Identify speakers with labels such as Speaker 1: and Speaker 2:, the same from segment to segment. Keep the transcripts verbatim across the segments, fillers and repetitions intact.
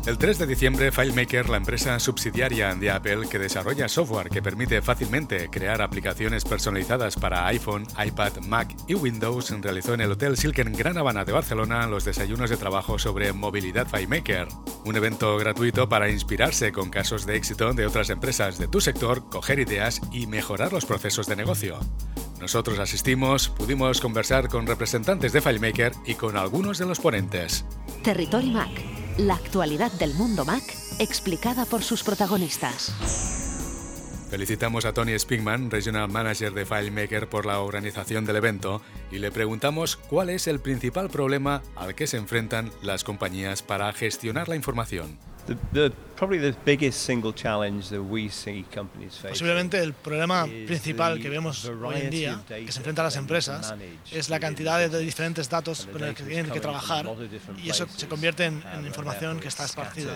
Speaker 1: El tres de diciembre, FileMaker, la empresa subsidiaria de Apple que desarrolla software que permite fácilmente crear aplicaciones personalizadas para iPhone, iPad, Mac y Windows, realizó en el Hotel Silken Gran Habana de Barcelona los desayunos de trabajo sobre movilidad FileMaker, un evento gratuito para inspirarse con casos de éxito de otras empresas de tu sector, coger ideas y mejorar los procesos de negocio. Nosotros asistimos, pudimos conversar con representantes de FileMaker y con algunos de los ponentes.
Speaker 2: Territory Mac. La actualidad del mundo Mac explicada por sus protagonistas.
Speaker 1: Felicitamos a Tony Spingman, Regional Manager de FileMaker, por la organización del evento y le preguntamos cuál es el principal problema al que se enfrentan las compañías para gestionar la información.
Speaker 3: The, the, probably the biggest single challenge that we see companies face.
Speaker 4: Posiblemente el problema principal que vemos hoy en día, que se enfrentan las empresas, es la cantidad de diferentes datos con los que tienen que trabajar, y eso se convierte en, en información que está esparcida.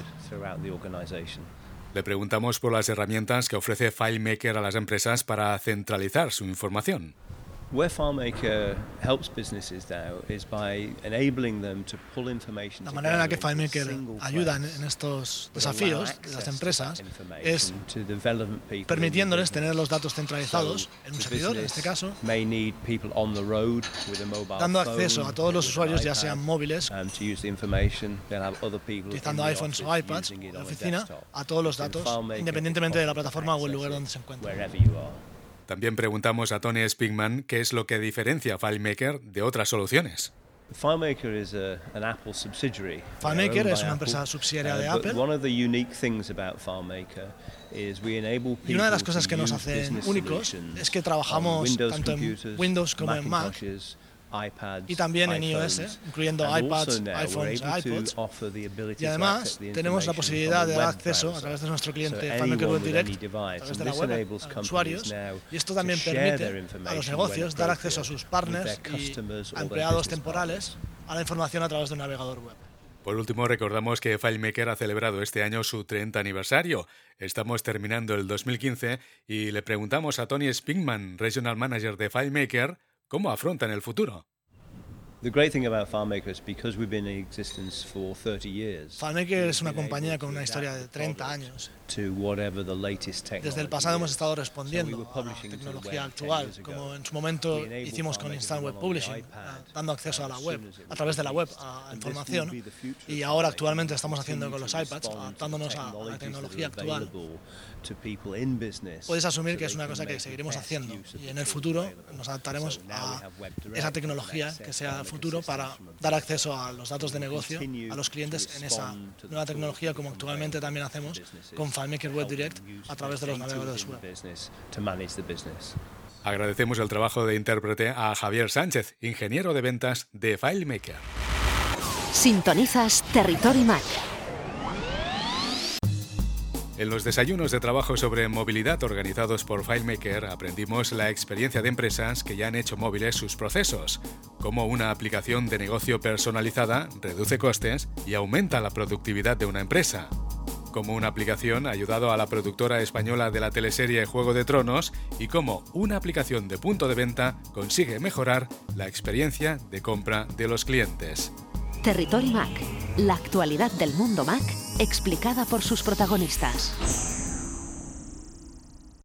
Speaker 1: Le preguntamos por las herramientas que ofrece FileMaker a las empresas para centralizar su información.
Speaker 3: Where FileMaker helps businesses now is by enabling them to pull information.
Speaker 4: La manera en la que FileMaker ayuda en estos desafíos de las empresas es permitiéndoles tener los datos centralizados en un servidor, en este caso, dando acceso a todos los usuarios, ya sean móviles, utilizando iPhones o iPads en la oficina, a todos los datos, independientemente de la plataforma o el lugar donde se encuentren.
Speaker 1: También preguntamos a Tony Spingman qué es lo que diferencia a FileMaker de otras soluciones.
Speaker 3: FileMaker is a, an Apple subsidiary.
Speaker 4: FileMaker es una empresa subsidiaria de Apple.
Speaker 3: One of the unique things about FileMaker is we enable people.
Speaker 4: Y una de las cosas que nos hacen únicos es que trabajamos tanto en Windows como en Mac, y también en iOS, incluyendo iPads, iPhones e iPods. Y además tenemos la posibilidad de dar acceso a través de nuestro cliente FileMaker Web Direct, a través de la web, a usuarios, y esto también permite a los negocios dar acceso a sus partners y a empleados temporales a la información a través de un navegador web.
Speaker 1: Por último, recordamos que FileMaker ha celebrado este año su treinta aniversario. Estamos terminando el dos mil quince y le preguntamos a Tony Spingman, Regional Manager de FileMaker, ¿cómo afrontan el futuro?
Speaker 3: The great thing about FileMaker is because we've been in existence for thirty years.
Speaker 4: FileMaker es una compañía con una historia de treinta años. Desde el pasado hemos estado respondiendo a la tecnología actual, como en su momento hicimos con Instant Web Publishing, dando acceso a la web, a través de la web, a información, y ahora actualmente estamos haciendo con los iPads, adaptándonos a la tecnología actual. Puedes asumir que es una cosa que seguiremos haciendo, y en el futuro nos adaptaremos a esa tecnología que sea el futuro para dar acceso a los datos de negocio a los clientes en esa nueva tecnología, como actualmente también hacemos con FileMaker Web Direct a través de los navegadores web.
Speaker 1: Agradecemos el trabajo de intérprete a Javier Sánchez, ingeniero de ventas de FileMaker.
Speaker 2: Sintonizas Territory Mac.
Speaker 1: En los desayunos de trabajo sobre movilidad organizados por FileMaker aprendimos la experiencia de empresas que ya han hecho móviles sus procesos, cómo una aplicación de negocio personalizada reduce costes y aumenta la productividad de una empresa, cómo una aplicación ha ayudado a la productora española de la teleserie Juego de Tronos y cómo una aplicación de punto de venta consigue mejorar la experiencia de compra de los clientes.
Speaker 2: Territory Mac. La actualidad del mundo Mac explicada por sus protagonistas.